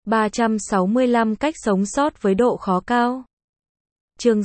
365 cách sống sót với độ khó cao. Chương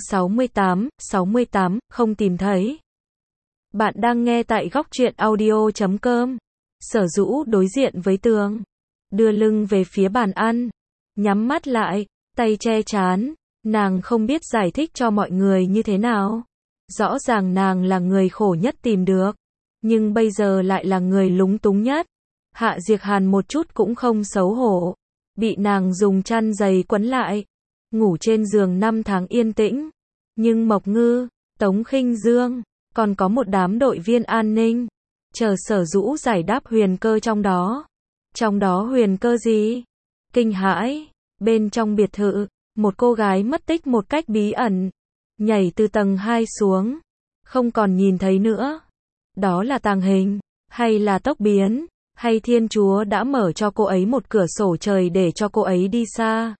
68, không tìm thấy. Bạn đang nghe tại góc truyện audio.com. Sở Dũ đối diện với tường, đưa lưng về phía bàn ăn, nhắm mắt lại, tay che trán, nàng không biết giải thích cho mọi người như thế nào. Rõ ràng nàng là người khổ nhất tìm được, nhưng bây giờ lại là người lúng túng nhất. Hạ Diệc Hàn một chút cũng không xấu hổ, bị nàng dùng chăn dày quấn lại, ngủ trên giường 5 tháng yên tĩnh. Nhưng Mộc Ngư, Tống Khinh Dương, còn có một đám đội viên an ninh, chờ Sở Dũ giải đáp huyền cơ trong đó. Trong đó huyền cơ gì? Kinh hãi, bên trong biệt thự, một cô gái mất tích một cách bí ẩn, nhảy từ tầng 2 xuống, không còn nhìn thấy nữa. Đó là tàng hình, hay là tốc biến, hay Thiên Chúa đã mở cho cô ấy một cửa sổ trời để cho cô ấy đi xa?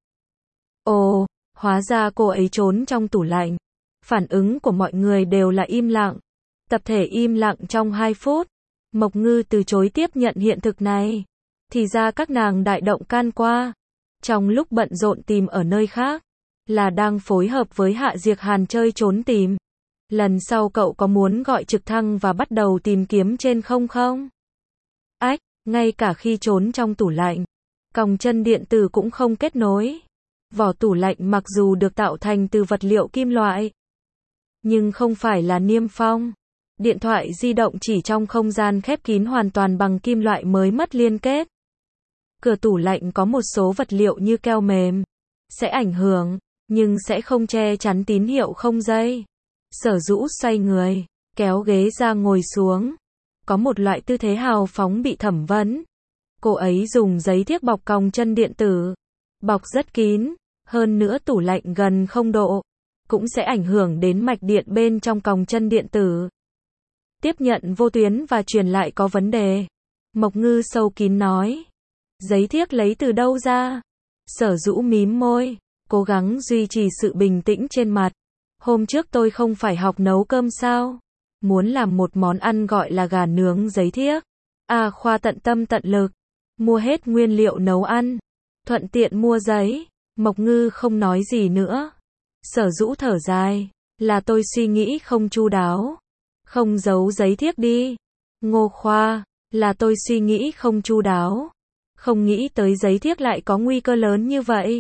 Ồ, hóa ra cô ấy trốn trong tủ lạnh. Phản ứng của mọi người đều là im lặng. Tập thể im lặng trong 2 phút. Mộc Ngư từ chối tiếp nhận hiện thực này. Thì ra các nàng đại động can qua. Trong lúc bận rộn tìm ở nơi khác, là đang phối hợp với Hạ Diệc Hàn chơi trốn tìm. Lần sau cậu có muốn gọi trực thăng và bắt đầu tìm kiếm trên không không? Ách, ngay cả khi trốn trong tủ lạnh, còng chân điện tử cũng không kết nối. Vỏ tủ lạnh mặc dù được tạo thành từ vật liệu kim loại, nhưng không phải là niêm phong. Điện thoại di động chỉ trong không gian khép kín hoàn toàn bằng kim loại mới mất liên kết. Cửa tủ lạnh có một số vật liệu như keo mềm, sẽ ảnh hưởng, nhưng sẽ không che chắn tín hiệu không dây. Sở Dũ xoay người, kéo ghế ra ngồi xuống. Có một loại tư thế hào phóng bị thẩm vấn. Cô ấy dùng giấy thiếc bọc còng chân điện tử, bọc rất kín, hơn nữa tủ lạnh gần 0 độ, cũng sẽ ảnh hưởng đến mạch điện bên trong còng chân điện tử. Tiếp nhận vô tuyến và truyền lại có vấn đề. Mộc Ngư sâu kín nói. Giấy thiếc lấy từ đâu ra? Sở Dũ mím môi, cố gắng duy trì sự bình tĩnh trên mặt. Hôm trước tôi không phải học nấu cơm sao? Muốn làm một món ăn gọi là gà nướng giấy thiếc. Khoa tận tâm tận lực, mua hết nguyên liệu nấu ăn, thuận tiện mua giấy. Mộc Ngư không nói gì nữa. Sở Dũ thở dài, là tôi suy nghĩ không chu đáo. Không giấu giấy thiếc đi. Ngô Khoa, là tôi suy nghĩ không chu đáo. Không nghĩ tới giấy thiếc lại có nguy cơ lớn như vậy.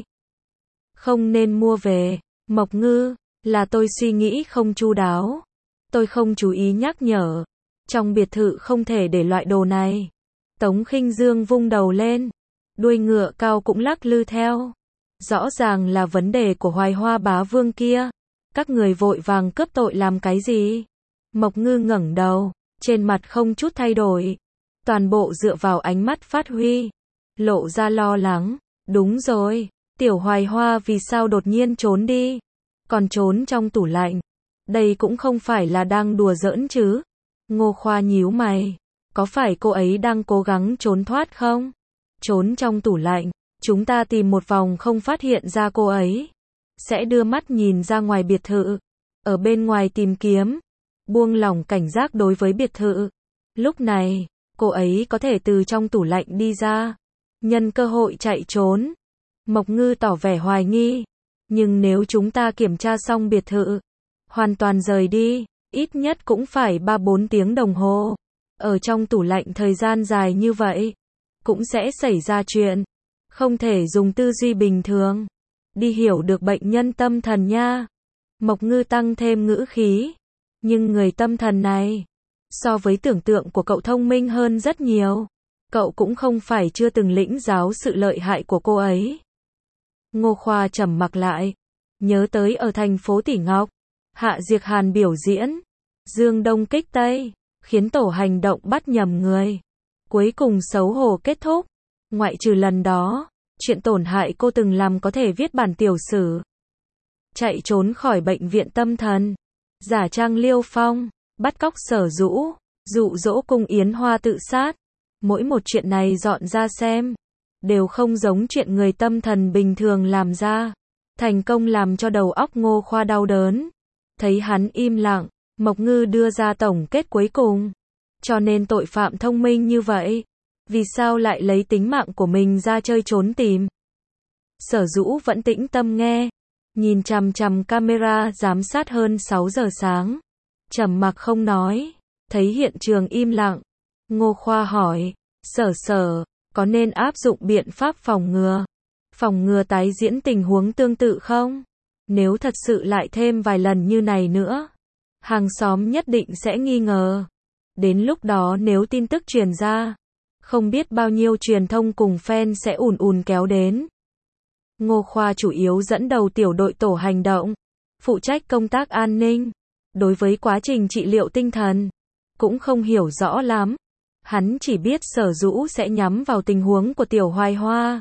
Không nên mua về. Mộc Ngư, là tôi suy nghĩ không chu đáo. Tôi không chú ý nhắc nhở. Trong biệt thự không thể để loại đồ này. Tống Khinh Dương vung đầu lên, đuôi ngựa cao cũng lắc lư theo. Rõ ràng là vấn đề của Hoài Hoa bá vương kia. Các người vội vàng cướp tội làm cái gì? Mộc Ngư ngẩng đầu, trên mặt không chút thay đổi. Toàn bộ dựa vào ánh mắt phát huy, lộ ra lo lắng. Đúng rồi, tiểu Hoài Hoa vì sao đột nhiên trốn đi? Còn trốn trong tủ lạnh. Đây cũng không phải là đang đùa giỡn chứ? Ngô Khoa nhíu mày. Có phải cô ấy đang cố gắng trốn thoát không? Trốn trong tủ lạnh. Chúng ta tìm một vòng không phát hiện ra cô ấy. Sẽ đưa mắt nhìn ra ngoài biệt thự. Ở bên ngoài tìm kiếm. Buông lỏng cảnh giác đối với biệt thự. Lúc này, cô ấy có thể từ trong tủ lạnh đi ra. Nhân cơ hội chạy trốn. Mộc Ngư tỏ vẻ hoài nghi. Nhưng nếu chúng ta kiểm tra xong biệt thự, hoàn toàn rời đi, ít nhất cũng phải 3-4 tiếng đồng hồ. Ở trong tủ lạnh thời gian dài như vậy, cũng sẽ xảy ra chuyện. Không thể dùng tư duy bình thường đi hiểu được bệnh nhân tâm thần nha. Mộc Ngư tăng thêm ngữ khí. Nhưng người tâm thần này, so với tưởng tượng của cậu thông minh hơn rất nhiều. Cậu cũng không phải chưa từng lĩnh giáo sự lợi hại của cô ấy. Ngô Khoa trầm mặc lại, nhớ tới ở thành phố Tỷ Ngọc, Hạ Diệc Hàn biểu diễn, Dương Đông kích Tây, khiến tổ hành động bắt nhầm người. Cuối cùng xấu hổ kết thúc. Ngoại trừ lần đó, chuyện tổn hại cô từng làm có thể viết bản tiểu sử. Chạy trốn khỏi bệnh viện tâm thần, giả trang Liêu Phong, bắt cóc Sở Dũ, dụ dỗ Cung Yến Hoa tự sát. Mỗi một chuyện này dọn ra xem, đều không giống chuyện người tâm thần bình thường làm ra. Thành công làm cho đầu óc Ngô Khoa đau đớn. Thấy hắn im lặng, Mộc Ngư đưa ra tổng kết cuối cùng. Cho nên tội phạm thông minh như vậy, vì sao lại lấy tính mạng của mình ra chơi trốn tìm? Sở Dũ vẫn tĩnh tâm nghe, nhìn chằm chằm camera giám sát hơn 6 giờ sáng. Trầm mặc không nói, thấy hiện trường im lặng. Ngô Khoa hỏi, Sở, có nên áp dụng biện pháp phòng ngừa tái diễn tình huống tương tự không? Nếu thật sự lại thêm vài lần như này nữa, hàng xóm nhất định sẽ nghi ngờ. Đến lúc đó nếu tin tức truyền ra, không biết bao nhiêu truyền thông cùng fan sẽ ùn ùn kéo đến. Ngô Khoa chủ yếu dẫn đầu tiểu đội tổ hành động, phụ trách công tác an ninh. Đối với quá trình trị liệu tinh thần, cũng không hiểu rõ lắm. Hắn chỉ biết Sở Dũ sẽ nhắm vào tình huống của Tiểu Hoài Hoa,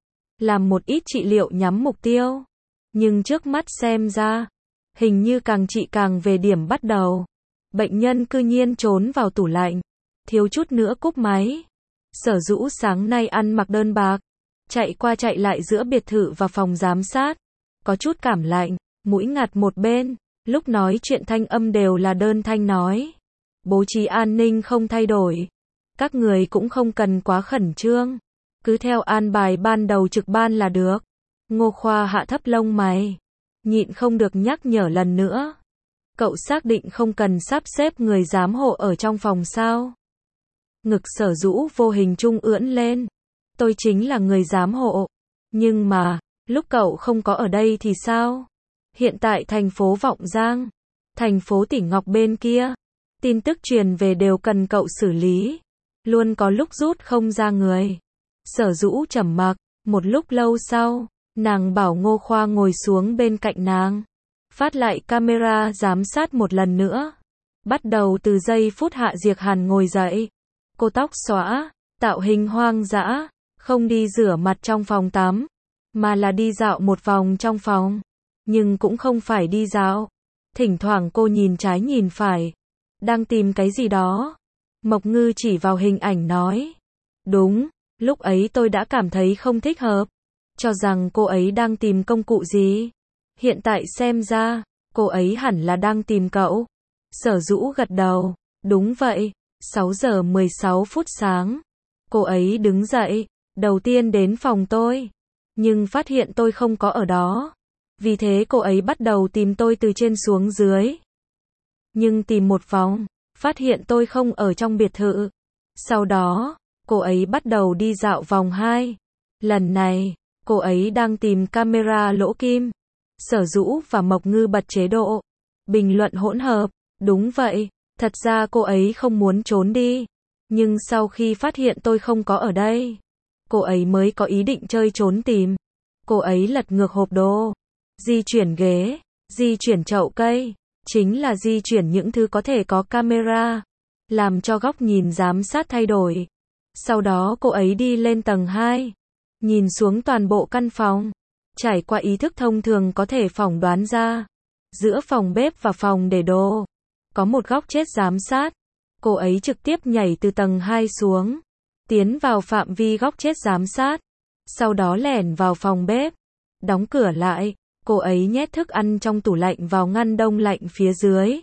làm một ít trị liệu nhắm mục tiêu. Nhưng trước mắt xem ra, hình như càng trị càng về điểm bắt đầu. Bệnh nhân cư nhiên trốn vào tủ lạnh, thiếu chút nữa cúp máy. Sở Dũ sáng nay ăn mặc đơn bạc, chạy qua chạy lại giữa biệt thự và phòng giám sát, có chút cảm lạnh, mũi ngặt một bên, lúc nói chuyện thanh âm đều là đơn thanh nói. Bố trí an ninh không thay đổi, các người cũng không cần quá khẩn trương, cứ theo an bài ban đầu trực ban là được. Ngô Khoa hạ thấp lông mày, nhịn không được nhắc nhở lần nữa. Cậu xác định không cần sắp xếp người giám hộ ở trong phòng sao? Ngực Sở Dũ vô hình trung ưỡn lên. Tôi chính là người giám hộ. Nhưng mà, lúc cậu không có ở đây thì sao? Hiện tại thành phố Vọng Giang, thành phố Tỷ Ngọc bên kia, tin tức truyền về đều cần cậu xử lý. Luôn có lúc rút không ra người. Sở Dũ trầm mặc, một lúc lâu sau, nàng bảo Ngô Khoa ngồi xuống bên cạnh nàng. Phát lại camera giám sát một lần nữa. Bắt đầu từ giây phút Hạ Diệc Hàn ngồi dậy. Cô tóc xõa, tạo hình hoang dã, không đi rửa mặt trong phòng tắm, mà là đi dạo một vòng trong phòng. Nhưng cũng không phải đi dạo. Thỉnh thoảng cô nhìn trái nhìn phải, đang tìm cái gì đó. Mộc Ngư chỉ vào hình ảnh nói. Đúng, lúc ấy tôi đã cảm thấy không thích hợp, cho rằng cô ấy đang tìm công cụ gì. Hiện tại xem ra, cô ấy hẳn là đang tìm cậu. Sở Dũ gật đầu, đúng vậy. 6 giờ 16 phút sáng, cô ấy đứng dậy, đầu tiên đến phòng tôi, nhưng phát hiện tôi không có ở đó. Vì thế cô ấy bắt đầu tìm tôi từ trên xuống dưới. Nhưng tìm một vòng, phát hiện tôi không ở trong biệt thự. Sau đó, cô ấy bắt đầu đi dạo vòng 2. Lần này, cô ấy đang tìm camera lỗ kim. Sở Dũ và Mộc Ngư bật chế độ bình luận hỗn hợp. Đúng vậy, thật ra cô ấy không muốn trốn đi. Nhưng sau khi phát hiện tôi không có ở đây, cô ấy mới có ý định chơi trốn tìm. Cô ấy lật ngược hộp đồ, di chuyển ghế, di chuyển chậu cây, chính là di chuyển những thứ có thể có camera, làm cho góc nhìn giám sát thay đổi. Sau đó cô ấy đi lên tầng 2, nhìn xuống toàn bộ căn phòng. Trải qua ý thức thông thường có thể phỏng đoán ra, giữa phòng bếp và phòng để đồ, có một góc chết giám sát. Cô ấy trực tiếp nhảy từ tầng 2 xuống, tiến vào phạm vi góc chết giám sát. Sau đó lẻn vào phòng bếp, đóng cửa lại. Cô ấy nhét thức ăn trong tủ lạnh vào ngăn đông lạnh phía dưới.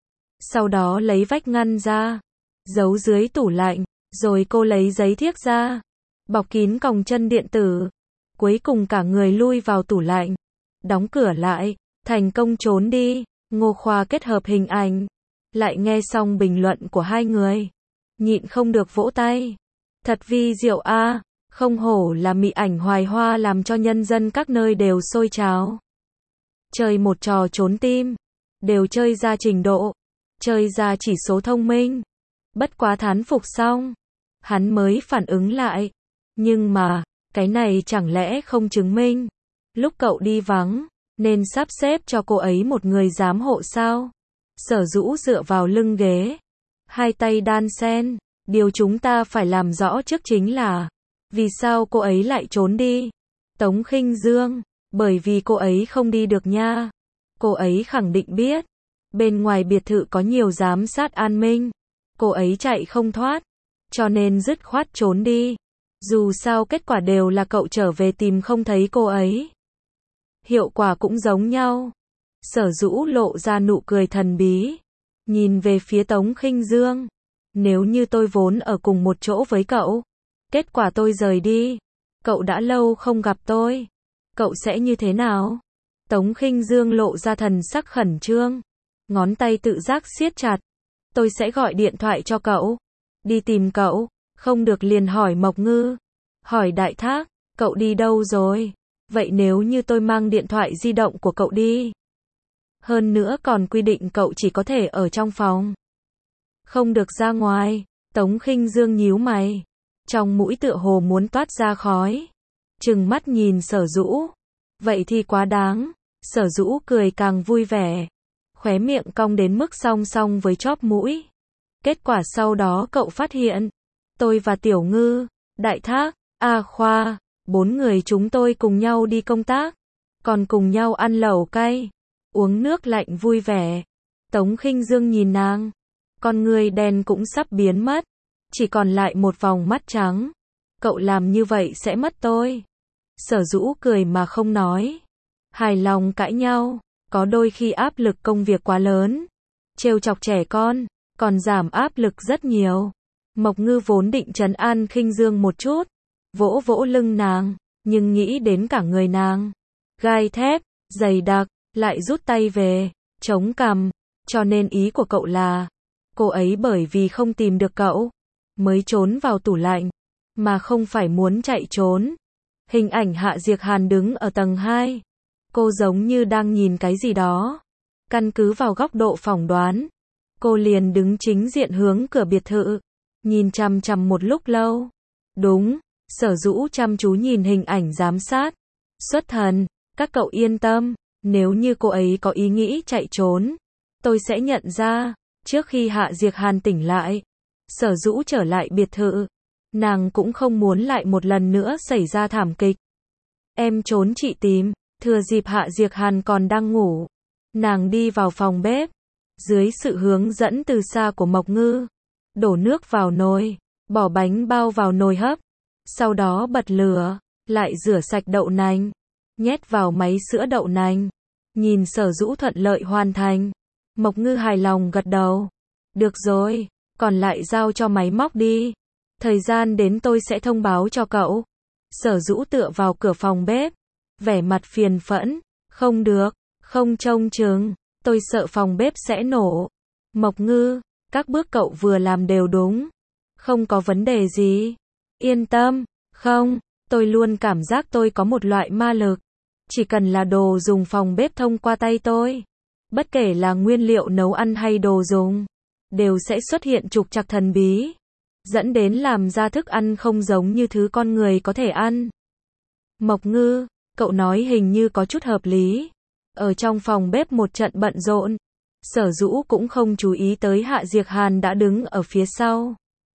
Sau đó lấy vách ngăn ra, giấu dưới tủ lạnh. Rồi cô lấy giấy thiếc ra, bọc kín còng chân điện tử. Cuối cùng cả người lui vào tủ lạnh, đóng cửa lại, thành công trốn đi. Ngô Khoa kết hợp hình ảnh, lại nghe xong bình luận của hai người, nhịn không được vỗ tay. Thật vi diệu a, không hổ là mị ảnh Hoài Hoa, làm cho nhân dân các nơi đều sôi trào. Chơi một trò trốn tim, đều chơi ra trình độ, chơi ra chỉ số thông minh. Bất quá thán phục xong, hắn mới phản ứng lại. Nhưng mà, cái này chẳng lẽ không chứng minh, lúc cậu đi vắng, nên sắp xếp cho cô ấy một người giám hộ sao? Sở Dũ dựa vào lưng ghế, hai tay đan sen. Điều chúng ta phải làm rõ trước chính là, vì sao cô ấy lại trốn đi? Tống Khinh Dương, bởi vì cô ấy không đi được nha. Cô ấy khẳng định biết, bên ngoài biệt thự có nhiều giám sát an ninh, cô ấy chạy không thoát, cho nên dứt khoát trốn đi. Dù sao kết quả đều là cậu trở về tìm không thấy cô ấy. Hiệu quả cũng giống nhau. Sở Dũ lộ ra nụ cười thần bí, nhìn về phía Tống Khinh Dương. Nếu như tôi vốn ở cùng một chỗ với cậu, kết quả tôi rời đi, cậu đã lâu không gặp tôi, cậu sẽ như thế nào? Tống Khinh Dương lộ ra thần sắc khẩn trương, ngón tay tự giác siết chặt. Tôi sẽ gọi điện thoại cho cậu, đi tìm cậu, không được liền hỏi Mộc Ngư, hỏi Đại Thác, cậu đi đâu rồi? Vậy nếu như tôi mang điện thoại di động của cậu đi? Hơn nữa còn quy định cậu chỉ có thể ở trong phòng, không được ra ngoài. Tống Khinh Dương nhíu mày, trong mũi tựa hồ muốn toát ra khói, trừng mắt nhìn Sở Dũ. Vậy thì quá đáng. Sở Dũ cười càng vui vẻ, khóe miệng cong đến mức song song với chóp mũi. Kết quả sau đó cậu phát hiện, tôi và Tiểu Ngư, Đại Thác, A Khoa, 4 người chúng tôi cùng nhau đi công tác, còn cùng nhau ăn lẩu cay, uống nước lạnh vui vẻ. Tống Khinh Dương nhìn nàng, con người đen cũng sắp biến mất, chỉ còn lại một vòng mắt trắng. Cậu làm như vậy sẽ mất tôi. Sở Dũ cười mà không nói. Hài lòng cãi nhau, có đôi khi áp lực công việc quá lớn, trêu chọc trẻ con, còn giảm áp lực rất nhiều. Mộc Ngư vốn định trấn an Khinh Dương một chút, vỗ vỗ lưng nàng, nhưng nghĩ đến cả người nàng, gai thép, dày đặc, lại rút tay về, chống cằm, cho nên ý của cậu là, cô ấy bởi vì không tìm được cậu, mới trốn vào tủ lạnh, mà không phải muốn chạy trốn. Hình ảnh Hạ Diệc Hàn đứng ở tầng 2. Cô giống như đang nhìn cái gì đó. Căn cứ vào góc độ phỏng đoán, cô liền đứng chính diện hướng cửa biệt thự, nhìn chằm chằm một lúc lâu. Đúng, Sở Dũ chăm chú nhìn hình ảnh giám sát. Xuất thần, các cậu yên tâm, nếu như cô ấy có ý nghĩ chạy trốn, tôi sẽ nhận ra. Trước khi Hạ Diệc Hàn tỉnh lại, Sở Dũ trở lại biệt thự, nàng cũng không muốn lại một lần nữa xảy ra thảm kịch. Em trốn chị tìm. Thừa dịp Hạ Diệc Hàn còn đang ngủ, nàng đi vào phòng bếp, dưới sự hướng dẫn từ xa của Mộc Ngư, đổ nước vào nồi, bỏ bánh bao vào nồi hấp, sau đó bật lửa, lại rửa sạch đậu nành, nhét vào máy sữa đậu nành. Nhìn Sở Dũ thuận lợi hoàn thành, Mộc Ngư hài lòng gật đầu. Được rồi, còn lại giao cho máy móc đi. Thời gian đến tôi sẽ thông báo cho cậu. Sở Dũ tựa vào cửa phòng bếp, vẻ mặt phiền phẫn, không được, không trông chừng, tôi sợ phòng bếp sẽ nổ. Mộc Ngư, các bước cậu vừa làm đều đúng, không có vấn đề gì. Yên tâm, không, tôi luôn cảm giác tôi có một loại ma lực. Chỉ cần là đồ dùng phòng bếp thông qua tay tôi, bất kể là nguyên liệu nấu ăn hay đồ dùng, đều sẽ xuất hiện trục trặc thần bí, dẫn đến làm ra thức ăn không giống như thứ con người có thể ăn. Mộc Ngư, cậu nói hình như có chút hợp lý. Ở trong phòng bếp một trận bận rộn, Sở Dũ cũng không chú ý tới Hạ Diệc Hàn đã đứng ở phía sau.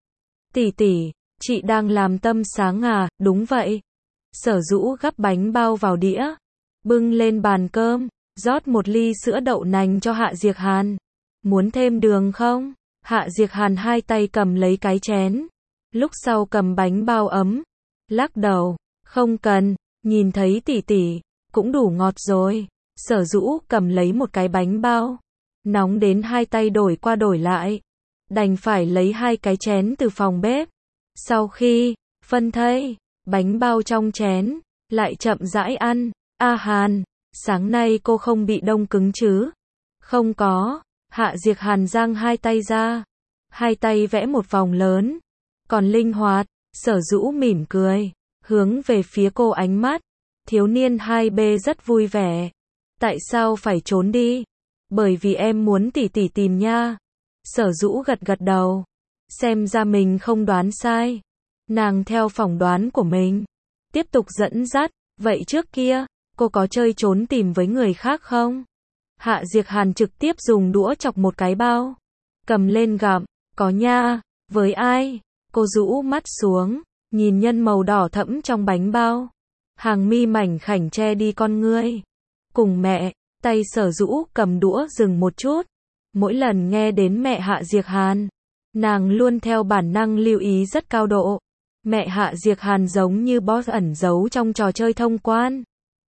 Tỷ tỷ, chị đang làm tâm sáng à? Đúng vậy. Sở Dũ gắp bánh bao vào đĩa, bưng lên bàn cơm, rót một ly sữa đậu nành cho Hạ Diệc Hàn. Muốn thêm đường không? Hạ Diệc Hàn hai tay cầm lấy cái chén, lúc sau cầm bánh bao ấm, lắc đầu, không cần. Nhìn thấy tỷ tỷ, cũng đủ ngọt rồi. Sở Dũ cầm lấy một cái bánh bao, nóng đến hai tay đổi qua đổi lại, đành phải lấy hai cái chén từ phòng bếp. Sau khi phân thây bánh bao trong chén, lại chậm rãi ăn. A Hàn, sáng nay cô không bị đông cứng chứ? Không có. Hạ Diệc Hàn giang hai tay ra, hai tay vẽ một vòng lớn, còn linh hoạt. Sở Dũ mỉm cười, hướng về phía cô ánh mắt. Thiếu niên 2B rất vui vẻ. Tại sao phải trốn đi? Bởi vì em muốn tỷ tỷ tìm nha. Sở Dũ gật gật đầu. Xem ra mình không đoán sai. Nàng theo phỏng đoán của mình, tiếp tục dẫn dắt. Vậy trước kia, cô có chơi trốn tìm với người khác không? Hạ Diệc Hàn trực tiếp dùng đũa chọc một cái bao, cầm lên gặm. Có nha. Với ai? Cô rũ mắt xuống, nhìn nhân màu đỏ thẫm trong bánh bao. Hàng mi mảnh khảnh che đi con ngươi. Cùng mẹ. Tay Sở Dũ cầm đũa dừng một chút. Mỗi lần nghe đến mẹ Hạ Diệc Hàn, nàng luôn theo bản năng lưu ý rất cao độ. Mẹ Hạ Diệc Hàn giống như boss ẩn giấu trong trò chơi thông quan,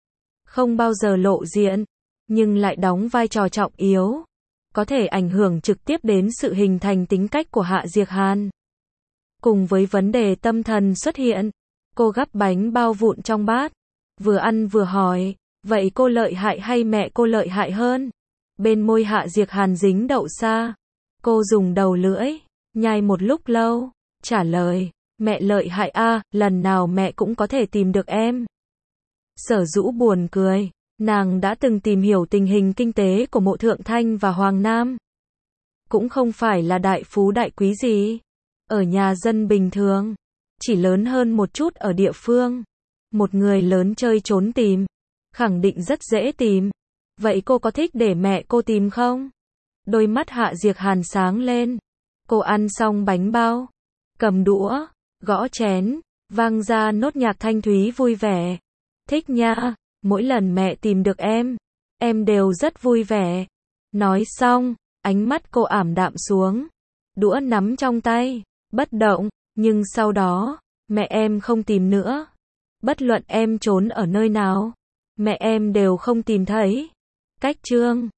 không bao giờ lộ diện, nhưng lại đóng vai trò trọng yếu, có thể ảnh hưởng trực tiếp đến sự hình thành tính cách của Hạ Diệc Hàn. Cùng với vấn đề tâm thần xuất hiện, cô gắp bánh bao vụn trong bát, Vừa ăn vừa hỏi, vậy cô lợi hại hay mẹ cô lợi hại hơn? Bên môi Hạ Diệc Hàn dính đậu sa. Cô dùng đầu lưỡi, nhai một lúc lâu, trả lời, mẹ lợi hại a, lần nào mẹ cũng có thể tìm được em. Sở Dũ buồn cười, nàng đã từng tìm hiểu tình hình kinh tế của Mộ Thượng Thanh và Hoàng Nam. Cũng không phải là đại phú đại quý gì, ở nhà dân bình thường, chỉ lớn hơn một chút ở địa phương. Một người lớn chơi trốn tìm, khẳng định rất dễ tìm. Vậy cô có thích để mẹ cô tìm không? Đôi mắt Hạ Diệc Hàn sáng lên. Cô ăn xong bánh bao, cầm đũa, gõ chén, vang ra nốt nhạc thanh thúy vui vẻ. Thích nha, mỗi lần mẹ tìm được em đều rất vui vẻ. Nói xong, ánh mắt cô ảm đạm xuống. Đũa nắm trong tay, bất động, nhưng sau đó, mẹ em không tìm nữa. Bất luận em trốn ở nơi nào, mẹ em đều không tìm thấy. Cách chương